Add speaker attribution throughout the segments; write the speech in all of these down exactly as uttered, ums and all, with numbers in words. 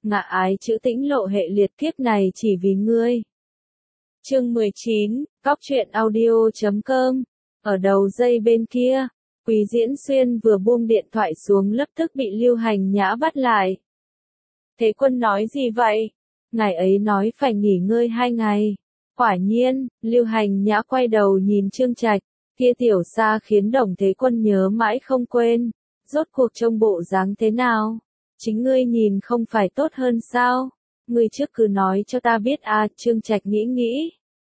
Speaker 1: ngạ ái chữ tĩnh lộ hệ liệt kiếp này chỉ vì ngươi. Chương mười chín, Cóc truyện audio chấm com. Ở đầu dây bên kia, Quý Diễn Xuyên vừa buông điện thoại xuống lập tức bị Lưu Hành Nhã bắt lại. Thế Quân nói gì vậy? Ngài ấy nói phải nghỉ ngơi hai ngày. Quả nhiên, Lưu Hành Nhã quay đầu nhìn Trương Trạch, kia tiểu sa khiến Đồng Thế Quân nhớ mãi không quên. Rốt cuộc trông bộ dáng thế nào? Chính ngươi nhìn không phải tốt hơn sao? Ngươi trước cứ nói cho ta biết à, Trương Trạch nghĩ nghĩ.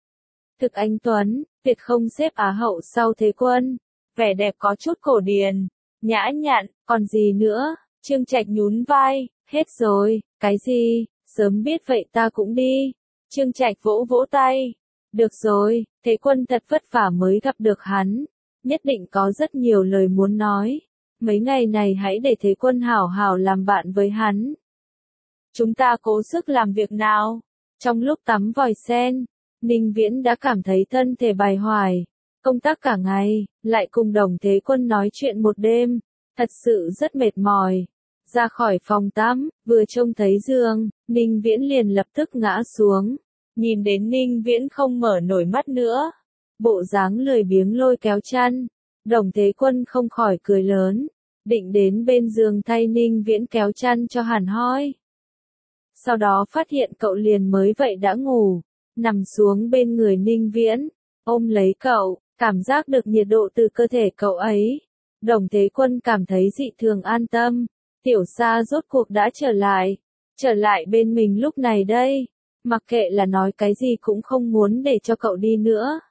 Speaker 1: Thực anh tuấn, tuyệt không xếp Á hậu sau Thế Quân. Vẻ đẹp có chút cổ điển, nhã nhặn, còn gì nữa? Trương Trạch nhún vai, hết rồi, cái gì? Sớm biết vậy ta cũng đi. Trương Trạch vỗ vỗ tay. Được rồi, Thế Quân thật vất vả mới gặp được hắn. Nhất định có rất nhiều lời muốn nói. Mấy ngày này hãy để Thế Quân hảo hảo làm bạn với hắn. Chúng ta cố sức làm việc nào? Trong lúc tắm vòi sen, Ninh Viễn đã cảm thấy thân thể bài hoài. Công tác cả ngày, lại cùng Đồng Thế Quân nói chuyện một đêm. Thật sự rất mệt mỏi. Ra khỏi phòng tắm, vừa trông thấy giường, Ninh Viễn liền lập tức ngã xuống. Nhìn đến Ninh Viễn không mở nổi mắt nữa. Bộ dáng lười biếng lôi kéo chăn. Đồng Thế Quân không khỏi cười lớn. Định đến bên giường thay Ninh Viễn kéo chăn cho hẳn hoi. Sau đó phát hiện cậu liền mới vậy đã ngủ. Nằm xuống bên người Ninh Viễn. Ôm lấy cậu, cảm giác được nhiệt độ từ cơ thể cậu ấy. Đồng Thế Quân cảm thấy dị thường an tâm. Tiểu Sa rốt cuộc đã trở lại. Trở lại bên mình lúc này đây. Mặc kệ là nói cái gì cũng không muốn để cho cậu đi nữa.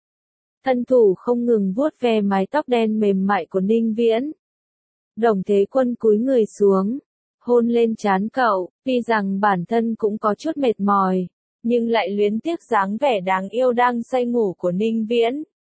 Speaker 1: Thân thủ không ngừng vuốt ve mái tóc đen mềm mại của Ninh Viễn. Đồng Thế Quân cúi người xuống. Hôn lên trán cậu, tuy rằng bản thân cũng có chút mệt mỏi. Nhưng lại luyến tiếc dáng vẻ đáng yêu đang say ngủ của Ninh Viễn.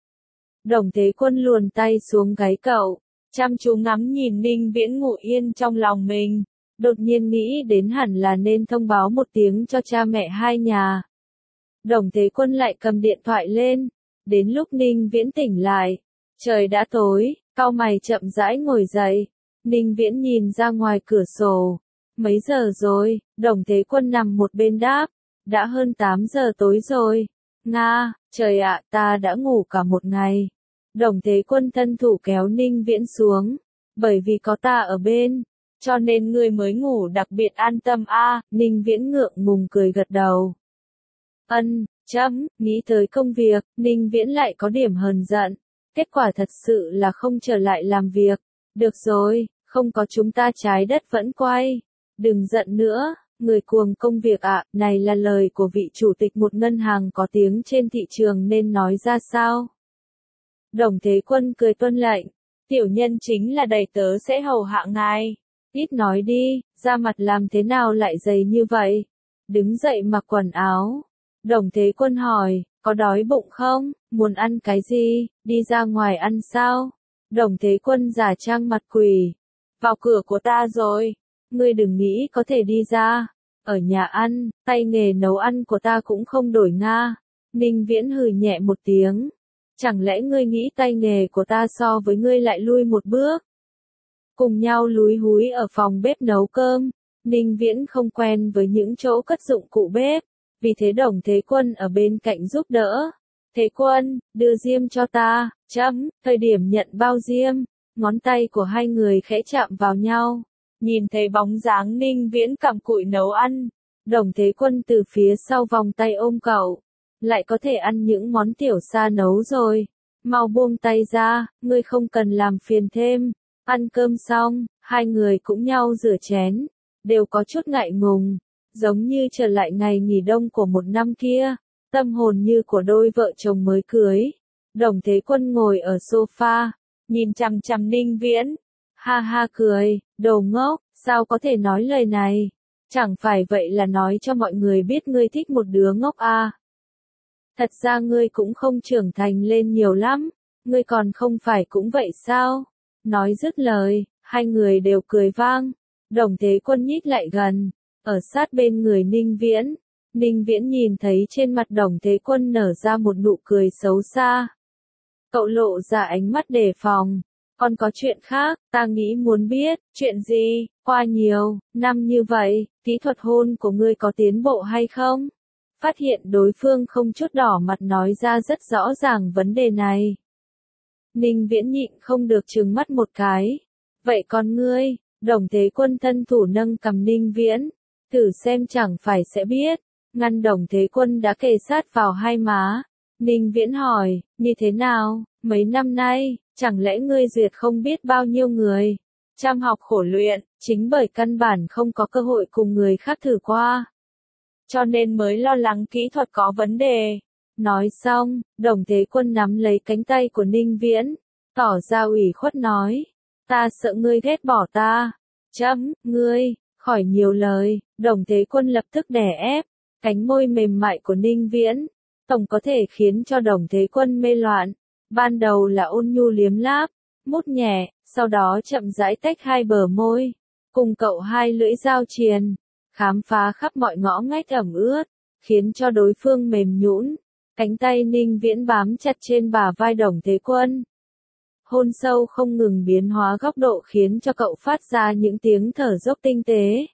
Speaker 1: Đồng Thế Quân luồn tay xuống gáy cậu. Chăm chú ngắm nhìn Ninh Viễn ngủ yên trong lòng mình. Đột nhiên nghĩ đến hẳn là nên thông báo một tiếng cho cha mẹ hai nhà. Đồng Thế Quân lại cầm điện thoại lên. Đến lúc Ninh Viễn tỉnh lại. Trời đã tối, cau mày chậm rãi ngồi dậy. Ninh Viễn nhìn ra ngoài cửa sổ. Mấy giờ rồi? Đồng Thế Quân nằm một bên đáp. Đã hơn tám giờ tối rồi. Nga, trời ạ, ta đã ngủ cả một ngày. Đồng Thế Quân thân thủ kéo Ninh Viễn xuống. Bởi vì có ta ở bên. Cho nên ngươi mới ngủ đặc biệt an tâm a. À, Ninh Viễn ngượng ngùng cười gật đầu. Ân, chấm, nghĩ tới công việc, Ninh Viễn lại có điểm hờn giận. Kết quả thật sự là không trở lại làm việc. Được rồi, không có chúng ta trái đất vẫn quay. Đừng giận nữa, người cuồng công việc ạ, à, này là lời của vị chủ tịch một ngân hàng có tiếng trên thị trường nên nói ra sao? Đồng Thế Quân cười tuân lệnh. Tiểu nhân chính là đầy tớ sẽ hầu hạ ngài. Ít nói đi, da mặt làm thế nào lại dày như vậy? Đứng dậy mặc quần áo. Đồng Thế Quân hỏi, có đói bụng không? Muốn ăn cái gì? Đi ra ngoài ăn sao? Đồng Thế Quân giả trang mặt quỷ. Vào cửa của ta rồi. Ngươi đừng nghĩ có thể đi ra. Ở nhà ăn, tay nghề nấu ăn của ta cũng không đổi nga. Ninh Viễn hừ nhẹ một tiếng. Chẳng lẽ ngươi nghĩ tay nghề của ta so với ngươi lại lui một bước? Cùng nhau lúi húi ở phòng bếp nấu cơm. Ninh Viễn không quen với những chỗ cất dụng cụ bếp. Vì thế Đồng Thế Quân ở bên cạnh giúp đỡ. Thế Quân, đưa diêm cho ta, chấm, thời điểm nhận bao diêm. Ngón tay của hai người khẽ chạm vào nhau. Nhìn thấy bóng dáng Ninh Viễn cặm cụi nấu ăn. Đồng Thế Quân từ phía sau vòng tay ôm cậu. Lại có thể ăn những món Tiểu Sa nấu rồi. Mau buông tay ra, ngươi không cần làm phiền thêm. Ăn cơm xong, hai người cũng nhau rửa chén. Đều có chút ngại ngùng. Giống như trở lại ngày nghỉ đông của một năm kia. Tâm hồn như của đôi vợ chồng mới cưới. Đồng Thế Quân ngồi ở sofa. Nhìn chằm chằm Ninh Viễn. Ha ha cười, đồ ngốc, sao có thể nói lời này? Chẳng phải vậy là nói cho mọi người biết ngươi thích một đứa ngốc à? Thật ra ngươi cũng không trưởng thành lên nhiều lắm. Ngươi còn không phải cũng vậy sao? Nói dứt lời, hai người đều cười vang. Đồng Thế Quân nhích lại gần. Ở sát bên người Ninh Viễn. Ninh Viễn nhìn thấy trên mặt Đồng Thế Quân nở ra một nụ cười xấu xa. Cậu lộ ra ánh mắt đề phòng. Còn có chuyện khác, ta nghĩ muốn biết, chuyện gì, qua nhiều năm như vậy, kỹ thuật hôn của ngươi có tiến bộ hay không? Phát hiện đối phương không chút đỏ mặt nói ra rất rõ ràng vấn đề này. Ninh Viễn nhịn không được trừng mắt một cái. Vậy còn ngươi, Đồng Thế Quân thân thủ nâng cầm Ninh Viễn, thử xem chẳng phải sẽ biết. Ngăn Đồng Thế Quân đã kề sát vào hai má. Ninh Viễn hỏi, như thế nào, mấy năm nay, chẳng lẽ ngươi duyệt không biết bao nhiêu người? Chăm học khổ luyện, chính bởi căn bản không có cơ hội cùng người khác thử qua. Cho nên mới lo lắng kỹ thuật có vấn đề. Nói xong, Đồng Thế Quân nắm lấy cánh tay của Ninh Viễn, tỏ ra ủy khuất nói, ta sợ ngươi ghét bỏ ta. Chấm, ngươi, khỏi nhiều lời. Đồng Thế Quân lập tức đè ép cánh môi mềm mại của Ninh Viễn, tổng có thể khiến cho Đồng Thế Quân mê loạn. Ban đầu là ôn nhu liếm láp, mút nhẹ, sau đó chậm rãi tách hai bờ môi, cùng cậu hai lưỡi giao triền, khám phá khắp mọi ngõ ngách ẩm ướt, khiến cho đối phương mềm nhũn. Cánh tay Ninh Viễn bám chặt trên bả vai Đồng Thế Quân. Hôn sâu không ngừng biến hóa góc độ khiến cho cậu phát ra những tiếng thở dốc tinh tế.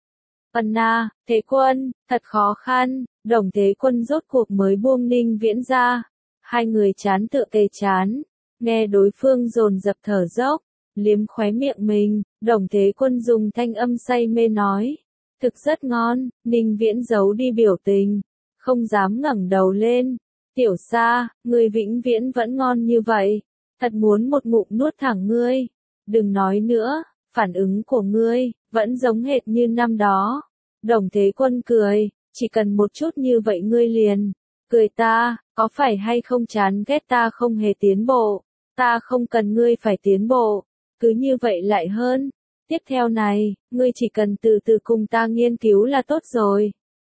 Speaker 1: Ân na, Thế Quân, thật khó khăn. Đồng Thế Quân rốt cuộc mới buông Ninh Viễn ra. Hai người chán tựa kề chán, nghe đối phương dồn dập thở dốc, liếm khóe miệng mình. Đồng Thế Quân dùng thanh âm say mê nói, thực rất ngon. Ninh Viễn giấu đi biểu tình, không dám ngẩng đầu lên. Tiểu Sa, ngươi vĩnh viễn vẫn ngon như vậy, thật muốn một ngụm nuốt thẳng ngươi. Đừng nói nữa, phản ứng của ngươi vẫn giống hệt như năm đó. Đồng Thế Quân cười, chỉ cần một chút như vậy ngươi liền cười ta, có phải hay không chán ghét ta không hề tiến bộ? Ta không cần ngươi phải tiến bộ, cứ như vậy lại hơn. Tiếp theo này, ngươi chỉ cần từ từ cùng ta nghiên cứu là tốt rồi.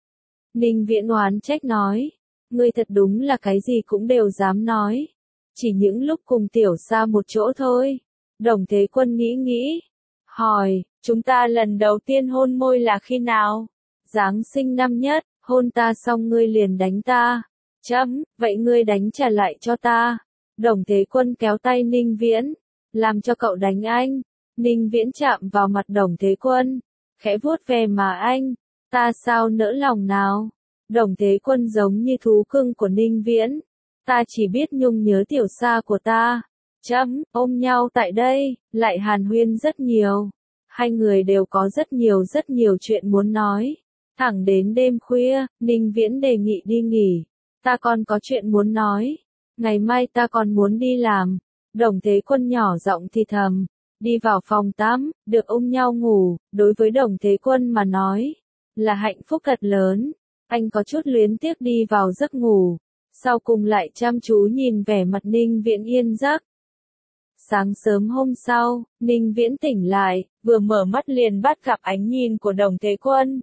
Speaker 1: Ninh Viễn oán trách nói, ngươi thật đúng là cái gì cũng đều dám nói. Chỉ những lúc cùng Tiểu Sa một chỗ thôi. Đồng Thế Quân nghĩ nghĩ, hỏi, chúng ta lần đầu tiên hôn môi là khi nào? Giáng sinh năm nhất, hôn ta xong ngươi liền đánh ta. Chấm, vậy ngươi đánh trả lại cho ta. Đồng Thế Quân kéo tay Ninh Viễn, làm cho cậu đánh anh. Ninh Viễn chạm vào mặt Đồng Thế Quân, khẽ vuốt ve mà anh, ta sao nỡ lòng nào. Đồng Thế Quân giống như thú cưng của Ninh Viễn, ta chỉ biết nhung nhớ Tiểu Sa của ta. Chấm, ôm nhau tại đây, lại hàn huyên rất nhiều. Hai người đều có rất nhiều rất nhiều chuyện muốn nói. Thẳng đến đêm khuya, Ninh Viễn đề nghị đi nghỉ. Ta còn có chuyện muốn nói. Ngày mai ta còn muốn đi làm. Đồng Thế Quân nhỏ giọng thì thầm. Đi vào phòng tắm, được ôm nhau ngủ, đối với Đồng Thế Quân mà nói, là hạnh phúc thật lớn. Anh có chút luyến tiếc đi vào giấc ngủ. Sau cùng lại chăm chú nhìn vẻ mặt Ninh Viễn yên giấc. Sáng sớm hôm sau, Ninh Viễn tỉnh lại, vừa mở mắt liền bắt gặp ánh nhìn của Đồng Thế Quân.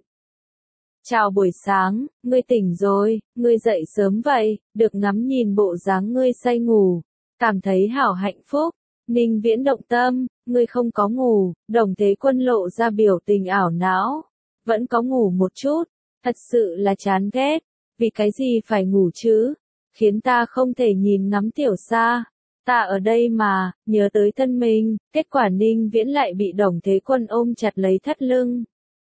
Speaker 1: Chào buổi sáng, ngươi tỉnh rồi, ngươi dậy sớm vậy, được ngắm nhìn bộ dáng ngươi say ngủ, cảm thấy hảo hạnh phúc. Ninh Viễn động tâm, ngươi không có ngủ. Đồng Thế Quân lộ ra biểu tình ảo não. Vẫn có ngủ một chút, thật sự là chán ghét. Vì cái gì phải ngủ chứ? Khiến ta không thể nhìn ngắm Tiểu Sa. Ta ở đây mà, nhớ tới thân mình. Kết quả Ninh Viễn lại bị Đồng Thế Quân ôm chặt lấy thắt lưng.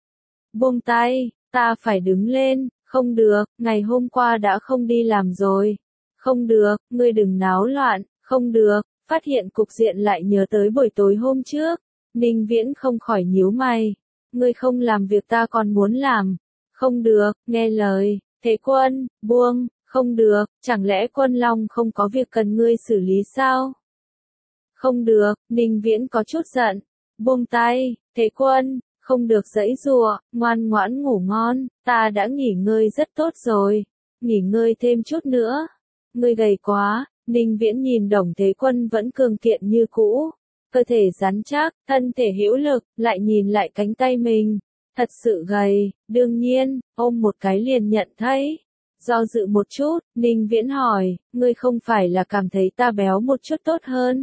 Speaker 1: Buông tay, ta phải đứng lên. Không được, ngày hôm qua đã không đi làm rồi. Không được, ngươi đừng náo loạn. Không được. Phát hiện cục diện lại nhớ tới buổi tối hôm trước. Ninh Viễn không khỏi nhíu mày. Ngươi không làm việc ta còn muốn làm. Không được, nghe lời. Thế Quân, buông. Không được, chẳng lẽ Quân Long không có việc cần ngươi xử lý sao? Không được, Ninh Viễn có chút giận. Buông tay, Thế Quân, không được giãy giụa, ngoan ngoãn ngủ ngon, ta đã nghỉ ngơi rất tốt rồi. Nghỉ ngơi thêm chút nữa. Ngươi gầy quá. Ninh Viễn nhìn Đồng Thế Quân vẫn cường kiện như cũ, cơ thể rắn chắc, thân thể hữu lực, lại nhìn lại cánh tay mình, thật sự gầy. Đương nhiên, ôm một cái liền nhận thấy. Do dự một chút, Ninh Viễn hỏi, ngươi không phải là cảm thấy ta béo một chút tốt hơn?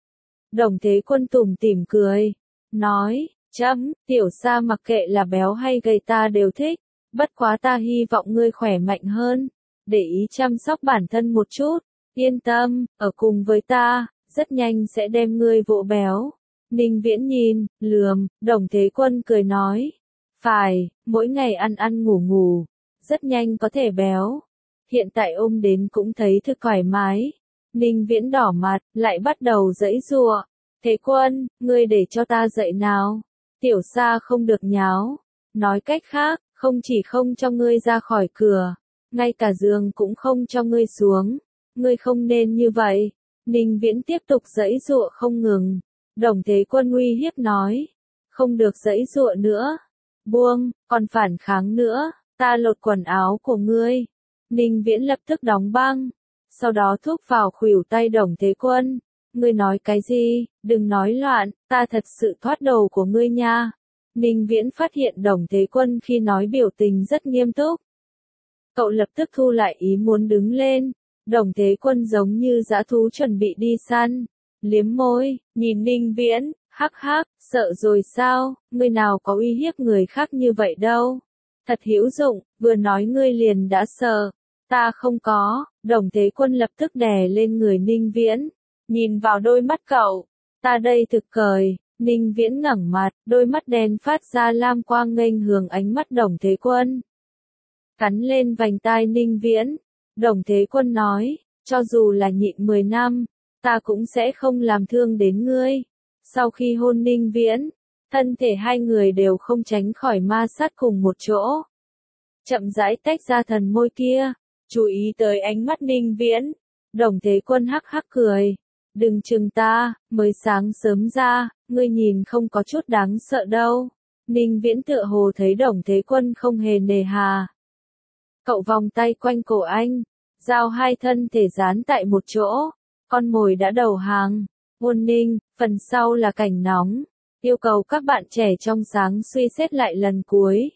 Speaker 1: Đồng Thế Quân tủm tỉm cười, nói, chấm, Tiểu Sa mặc kệ là béo hay gầy ta đều thích, bất quá ta hy vọng ngươi khỏe mạnh hơn, để ý chăm sóc bản thân một chút. Yên tâm, ở cùng với ta, rất nhanh sẽ đem ngươi vỗ béo. Ninh Viễn nhìn, lườm, Đồng Thế Quân cười nói. Phải, mỗi ngày ăn ăn ngủ ngủ, rất nhanh có thể béo. Hiện tại ôm đến cũng thấy thực thoải mái. Ninh Viễn đỏ mặt, lại bắt đầu giãy giụa. Thế Quân, ngươi để cho ta dậy nào. Tiểu Sa không được nháo. Nói cách khác, không chỉ không cho ngươi ra khỏi cửa, ngay cả giường cũng không cho ngươi xuống. Ngươi không nên như vậy. Ninh Viễn tiếp tục giãy giụa không ngừng. Đồng Thế Quân uy hiếp nói. Không được giãy giụa nữa. Buông, còn phản kháng nữa, ta lột quần áo của ngươi. Ninh Viễn lập tức đóng băng. Sau đó thúc vào khuỷu tay Đồng Thế Quân. Ngươi nói cái gì, đừng nói loạn, ta thật sự thoát đầu của ngươi nha. Ninh Viễn phát hiện Đồng Thế Quân khi nói biểu tình rất nghiêm túc. Cậu lập tức thu lại ý muốn đứng lên. Đồng Thế Quân giống như dã thú chuẩn bị đi săn. Liếm môi, nhìn Ninh Viễn, hắc hắc, sợ rồi sao, ngươi nào có uy hiếp người khác như vậy đâu. Thật hữu dụng, vừa nói ngươi liền đã sợ. Ta không có, Đồng Thế Quân lập tức đè lên người Ninh Viễn. Nhìn vào đôi mắt cậu, ta đây thực cười. Ninh Viễn ngẩng mặt, đôi mắt đen phát ra lam quang nghênh hướng ánh mắt Đồng Thế Quân. Cắn lên vành tai Ninh Viễn. Đồng Thế Quân nói, cho dù là nhịn mười năm, ta cũng sẽ không làm thương đến ngươi. Sau khi hôn Ninh Viễn, thân thể hai người đều không tránh khỏi ma sát cùng một chỗ. Chậm rãi tách ra thần môi kia, chú ý tới ánh mắt Ninh Viễn. Đồng Thế Quân hắc hắc cười. Đừng chừng ta, mới sáng sớm ra, ngươi nhìn không có chút đáng sợ đâu. Ninh Viễn tựa hồ thấy Đồng Thế Quân không hề nề hà. Cậu vòng tay quanh cổ anh, giao hai thân thể dán tại một chỗ. Con mồi đã đầu hàng. Ngôn Ninh, phần sau là cảnh nóng. Yêu cầu các bạn trẻ trong sáng suy xét lại lần cuối.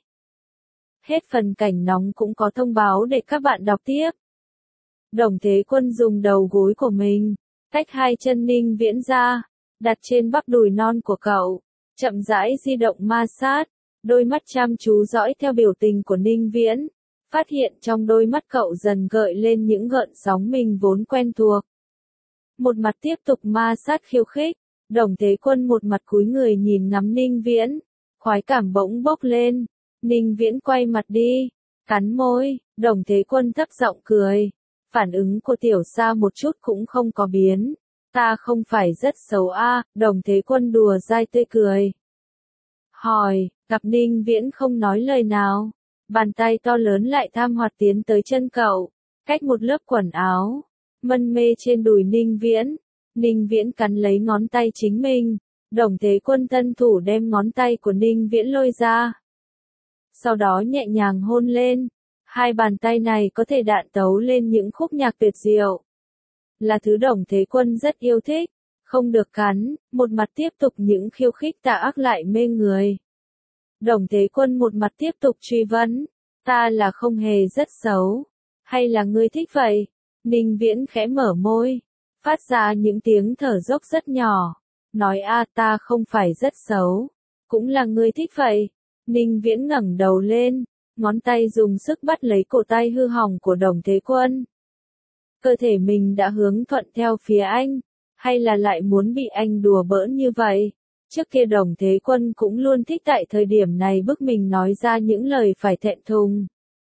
Speaker 1: Hết phần cảnh nóng cũng có thông báo để các bạn đọc tiếp. Đồng Thế Quân dùng đầu gối của mình, tách hai chân Ninh Viễn ra, đặt trên bắp đùi non của cậu, chậm rãi di động ma sát, đôi mắt chăm chú dõi theo biểu tình của Ninh Viễn, phát hiện trong đôi mắt cậu dần gợi lên những gợn sóng mình vốn quen thuộc. Một mặt tiếp tục ma sát khiêu khích, Đồng Thế Quân một mặt cúi người nhìn ngắm Ninh Viễn, khoái cảm bỗng bốc lên. Ninh Viễn quay mặt đi, cắn môi, Đồng Thế Quân thấp giọng cười. Phản ứng của Tiểu Sa một chút cũng không có biến. Ta không phải rất xấu a, à, Đồng Thế Quân đùa dai tươi cười. Hỏi, gặp Ninh Viễn không nói lời nào. Bàn tay to lớn lại tham hoạt tiến tới chân cậu, cách một lớp quần áo, mân mê trên đùi Ninh Viễn. Ninh Viễn cắn lấy ngón tay chính mình. Đồng Thế Quân thân thủ đem ngón tay của Ninh Viễn lôi ra. Sau đó nhẹ nhàng hôn lên. Hai bàn tay này có thể đạn tấu lên những khúc nhạc tuyệt diệu. Là thứ Đồng Thế Quân rất yêu thích. Không được cắn, một mặt tiếp tục những khiêu khích tà ác lại mê người. Đồng Thế Quân một mặt tiếp tục truy vấn. Ta là không hề rất xấu. Hay là ngươi thích vậy? Ninh Viễn khẽ mở môi. Phát ra những tiếng thở dốc rất nhỏ. Nói a ta không phải rất xấu. Cũng là ngươi thích vậy. Ninh Viễn ngẩng đầu lên. Ngón tay dùng sức bắt lấy cổ tay hư hỏng của Đồng Thế Quân. Cơ thể mình đã hướng thuận theo phía anh. Hay là lại muốn bị anh đùa bỡn như vậy? Trước kia Đồng Thế Quân cũng luôn thích tại thời điểm này bức mình nói ra những lời phải thẹn thùng.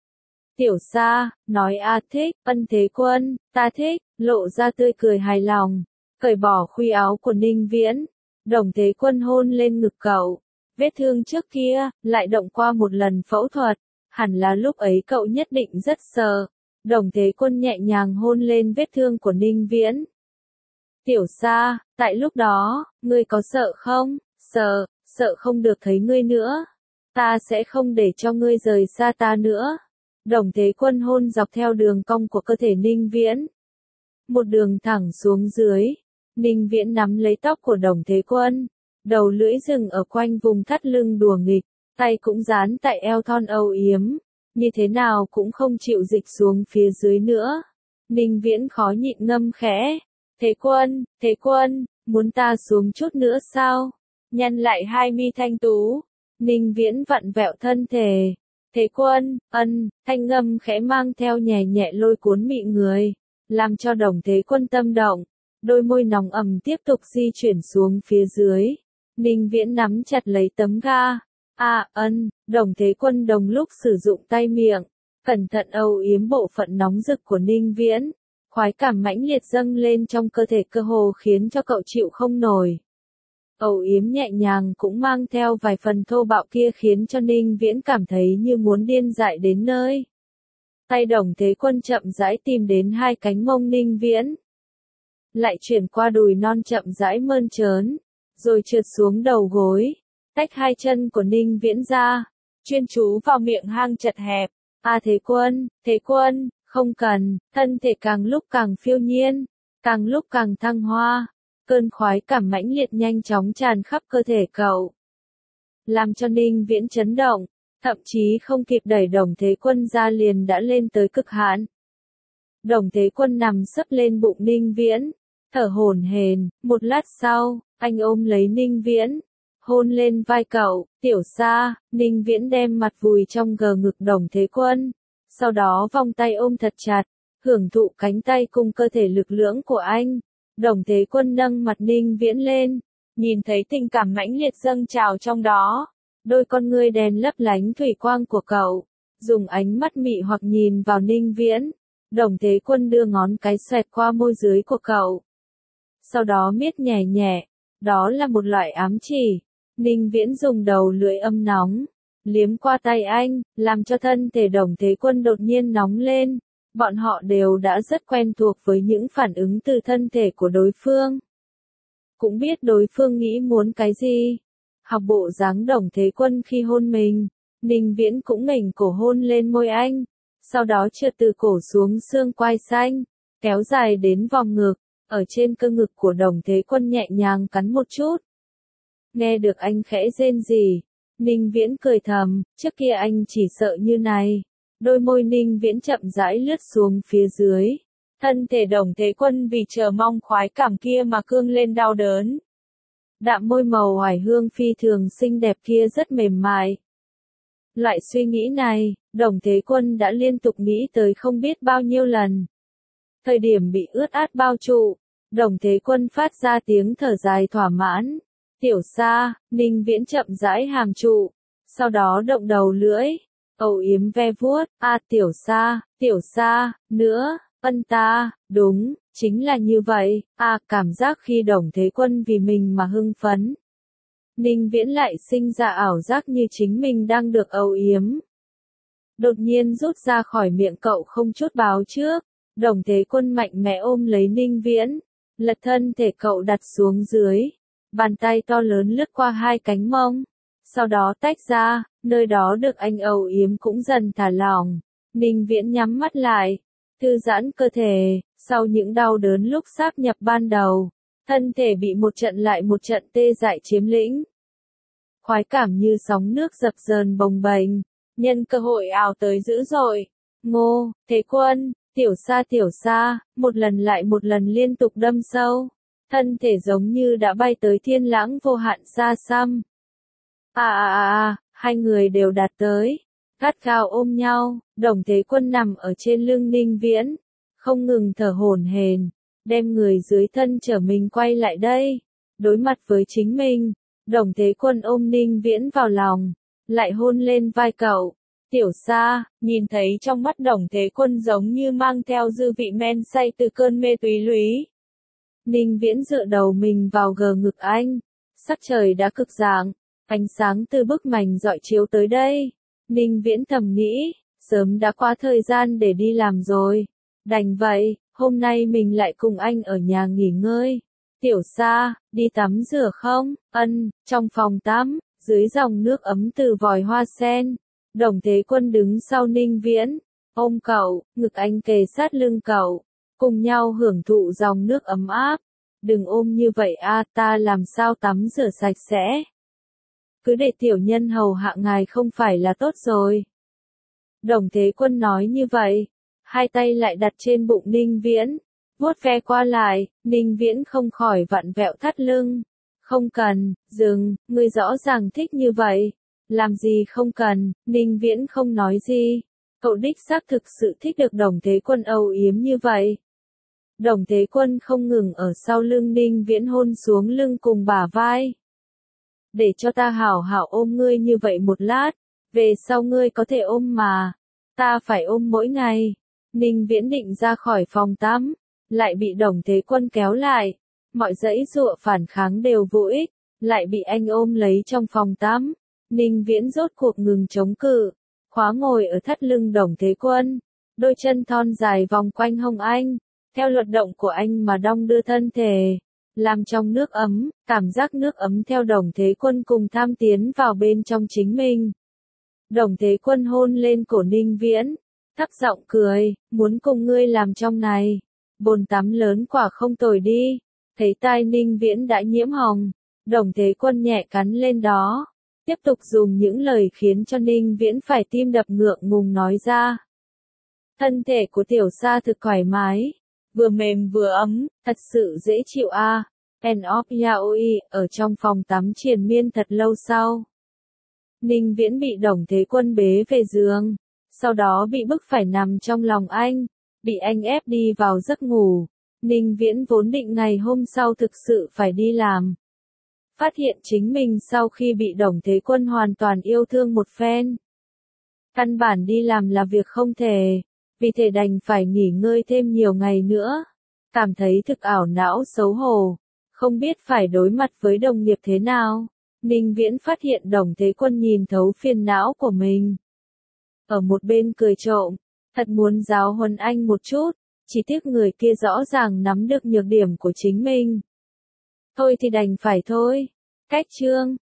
Speaker 1: Tiểu Sa, nói a thích, Ân Thế Quân, ta thích, lộ ra tươi cười hài lòng. Cởi bỏ khuy áo của Ninh Viễn. Đồng Thế Quân hôn lên ngực cậu. Vết thương trước kia, lại động qua một lần phẫu thuật. Hẳn là lúc ấy cậu nhất định rất sợ. Đồng Thế Quân nhẹ nhàng hôn lên vết thương của Ninh Viễn. Tiểu Sa, tại lúc đó, ngươi có sợ không? Sợ, sợ không được thấy ngươi nữa. Ta sẽ không để cho ngươi rời xa ta nữa. Đồng Thế Quân hôn dọc theo đường cong của cơ thể Ninh Viễn. Một đường thẳng xuống dưới. Ninh Viễn nắm lấy tóc của Đồng Thế Quân. Đầu lưỡi dừng ở quanh vùng thắt lưng đùa nghịch. Tay cũng dán tại eo thon âu yếm. Như thế nào cũng không chịu dịch xuống phía dưới nữa. Ninh Viễn khó nhịn ngâm khẽ. Thế Quân, Thế Quân, muốn ta xuống chút nữa sao? Nhăn lại hai mi thanh tú. Ninh Viễn vặn vẹo thân thể. Thế Quân, ân, thanh ngâm khẽ mang theo nhẹ nhẹ lôi cuốn mị người. Làm cho Đồng Thế Quân tâm động. đôi môi nóng ẩm tiếp tục di chuyển xuống phía dưới. Ninh Viễn nắm chặt lấy tấm ga. À, ân, Đồng Thế Quân đồng lúc sử dụng tay miệng, cẩn thận âu yếm bộ phận nóng rực của Ninh Viễn. Khoái cảm mãnh liệt dâng lên trong cơ thể cơ hồ khiến cho cậu chịu không nổi. Âu yếm nhẹ nhàng cũng mang theo vài phần thô bạo kia khiến cho Ninh Viễn cảm thấy như muốn điên dại đến nơi. Tay Đồng Thế Quân chậm rãi tìm đến hai cánh mông Ninh Viễn. Lại chuyển qua đùi non chậm rãi mơn trớn, rồi trượt xuống đầu gối, tách hai chân của Ninh Viễn ra, chuyên chú vào miệng hang chật hẹp. À Thế Quân, Thế Quân, không cần, thân thể càng lúc càng phiêu nhiên, càng lúc càng thăng hoa, cơn khoái cảm mãnh liệt nhanh chóng tràn khắp cơ thể cậu. Làm cho Ninh Viễn chấn động, thậm chí không kịp đẩy Đồng Thế Quân ra liền đã lên tới cực hạn. Đồng Thế Quân nằm sấp lên bụng Ninh Viễn, thở hổn hển, một lát sau, anh ôm lấy Ninh Viễn, hôn lên vai cậu. Tiểu Sa. Ninh Viễn đem mặt vùi trong gờ ngực Đồng Thế Quân, sau đó vòng tay ôm thật chặt, hưởng thụ cánh tay cùng cơ thể lực lưỡng của anh. Đồng Thế Quân nâng mặt Ninh Viễn lên, nhìn thấy tình cảm mãnh liệt dâng trào trong đó, đôi con ngươi đèn lấp lánh thủy quang của cậu, dùng ánh mắt mị hoặc nhìn vào Ninh Viễn. Đồng Thế Quân đưa ngón cái xoẹt qua môi dưới của cậu, sau đó miết nhẹ nhẹ, đó là một loại ám chỉ. Ninh Viễn dùng đầu lưỡi âm nóng, liếm qua tay anh, làm cho thân thể Đồng Thế Quân đột nhiên nóng lên. Bọn họ đều đã rất quen thuộc với những phản ứng từ thân thể của đối phương. Cũng biết đối phương nghĩ muốn cái gì. Học bộ dáng Đồng Thế Quân khi hôn mình, Ninh Viễn cũng nghềnh cổ hôn lên môi anh, sau đó trượt từ cổ xuống xương quai xanh, kéo dài đến vòng ngực, ở trên cơ ngực của Đồng Thế Quân nhẹ nhàng cắn một chút. Nghe được anh khẽ rên rỉ, Ninh Viễn cười thầm, trước kia anh chỉ sợ như này. Đôi môi Ninh Viễn chậm rãi lướt xuống phía dưới. Thân thể Đồng Thế Quân vì chờ mong khoái cảm kia mà cương lên đau đớn. Đạm môi màu oải hương phi thường xinh đẹp kia rất mềm mại. Loại suy nghĩ này, Đồng Thế Quân đã liên tục nghĩ tới không biết bao nhiêu lần. Thời điểm bị ướt át bao trụ, Đồng Thế Quân phát ra tiếng thở dài thỏa mãn. Tiểu Sa. Ninh Viễn chậm rãi hàm trụ, sau đó động đầu lưỡi, âu yếm ve vuốt. À Tiểu Sa, Tiểu Sa, nữa, ân ta, đúng, chính là như vậy. À cảm giác khi Đồng Thế Quân vì mình mà hưng phấn. Ninh Viễn lại sinh ra ảo giác như chính mình đang được âu yếm. Đột nhiên rút ra khỏi miệng cậu không chút báo trước, Đồng Thế Quân mạnh mẽ ôm lấy Ninh Viễn, lật thân thể cậu đặt xuống dưới. Bàn tay to lớn lướt qua hai cánh mông, sau đó tách ra, nơi đó được anh âu yếm cũng dần thả lỏng. Ninh Viễn nhắm mắt lại, thư giãn cơ thể, sau những đau đớn lúc sáp nhập ban đầu, thân thể bị một trận lại một trận tê dại chiếm lĩnh. Khoái cảm như sóng nước dập dờn bồng bềnh, nhân cơ hội ào tới dữ dội. Ngô, Thế Quân, Tiểu Sa Tiểu Sa, một lần lại một lần liên tục đâm sâu. Thân thể giống như đã bay tới thiên lãng vô hạn xa xăm. À à à à, hai người đều đạt tới. Gắt gao ôm nhau, Đồng Thế Quân nằm ở trên lưng Ninh Viễn, không ngừng thở hổn hển, đem người dưới thân trở mình quay lại đây. Đối mặt với chính mình, Đồng Thế Quân ôm Ninh Viễn vào lòng, lại hôn lên vai cậu. Tiểu Sa. Nhìn thấy trong mắt Đồng Thế Quân giống như mang theo dư vị men say từ cơn mê túy lúy. Ninh Viễn dựa đầu mình vào gờ ngực anh. Sắc trời đã cực rạng, ánh sáng từ bức mành rọi chiếu tới đây. Ninh Viễn thầm nghĩ, sớm đã qua thời gian để đi làm rồi. Đành vậy, hôm nay mình lại cùng anh ở nhà nghỉ ngơi. Tiểu Sa, đi tắm rửa không? Ân, trong phòng tắm, dưới dòng nước ấm từ vòi hoa sen. Đồng Thế Quân đứng sau Ninh Viễn, ôm cậu, ngực anh kề sát lưng cậu, cùng nhau hưởng thụ dòng nước ấm áp. Đừng ôm như vậy a, ta làm sao tắm rửa sạch sẽ. Cứ để tiểu nhân hầu hạ ngài không phải là tốt rồi. Đồng Thế Quân nói như vậy, hai tay lại đặt trên bụng Ninh Viễn, vuốt ve qua lại. Ninh Viễn không khỏi vặn vẹo thắt lưng. Không cần, dừng, ngươi rõ ràng thích như vậy. Làm gì không cần. Ninh Viễn không nói gì. Cậu đích xác thực sự thích được Đồng Thế Quân âu yếm như vậy. Đồng Thế Quân không ngừng ở sau lưng Ninh Viễn hôn xuống lưng cùng bả vai. Để cho ta hảo hảo ôm ngươi như vậy một lát, về sau ngươi có thể ôm mà, ta phải ôm mỗi ngày. Ninh Viễn định ra khỏi phòng tắm, lại bị Đồng Thế Quân kéo lại, mọi dãy dụa phản kháng đều vô ích, lại bị anh ôm lấy trong phòng tắm. Ninh Viễn rốt cuộc ngừng chống cự, khóa ngồi ở thắt lưng Đồng Thế Quân, đôi chân thon dài vòng quanh hông anh, theo luật động của anh mà đong đưa thân thể, làm trong nước ấm, cảm giác nước ấm theo Đồng Thế Quân cùng tham tiến vào bên trong chính mình. Đồng Thế Quân hôn lên cổ Ninh Viễn, thấp giọng cười, muốn cùng ngươi làm trong này, bồn tắm lớn quả không tồi đi. Thấy tai Ninh Viễn đã nhiễm hồng, Đồng Thế Quân nhẹ cắn lên đó, tiếp tục dùng những lời khiến cho Ninh Viễn phải tim đập ngượng ngùng nói ra. Thân thể của tiểu sa thực thoải mái, vừa mềm vừa ấm, thật sự dễ chịu a. À. End of Yaoi, ở trong phòng tắm triền miên thật lâu sau. Ninh Viễn bị Đồng Thế Quân bế về giường, sau đó bị bức phải nằm trong lòng anh, bị anh ép đi vào giấc ngủ. Ninh Viễn vốn định ngày hôm sau thực sự phải đi làm. Phát hiện chính mình sau khi bị Đồng Thế Quân hoàn toàn yêu thương một phen. Căn bản đi làm là việc không thể, vì thế đành phải nghỉ ngơi thêm nhiều ngày nữa. Cảm thấy thực ảo não xấu hổ, không biết phải đối mặt với đồng nghiệp thế nào. Ninh Viễn phát hiện Đồng Thế Quân nhìn thấu phiền não của mình. Ở một bên cười trộm, thật muốn giáo huấn anh một chút, chỉ tiếc người kia rõ ràng nắm được nhược điểm của chính mình. Thôi thì đành phải thôi. Cách chương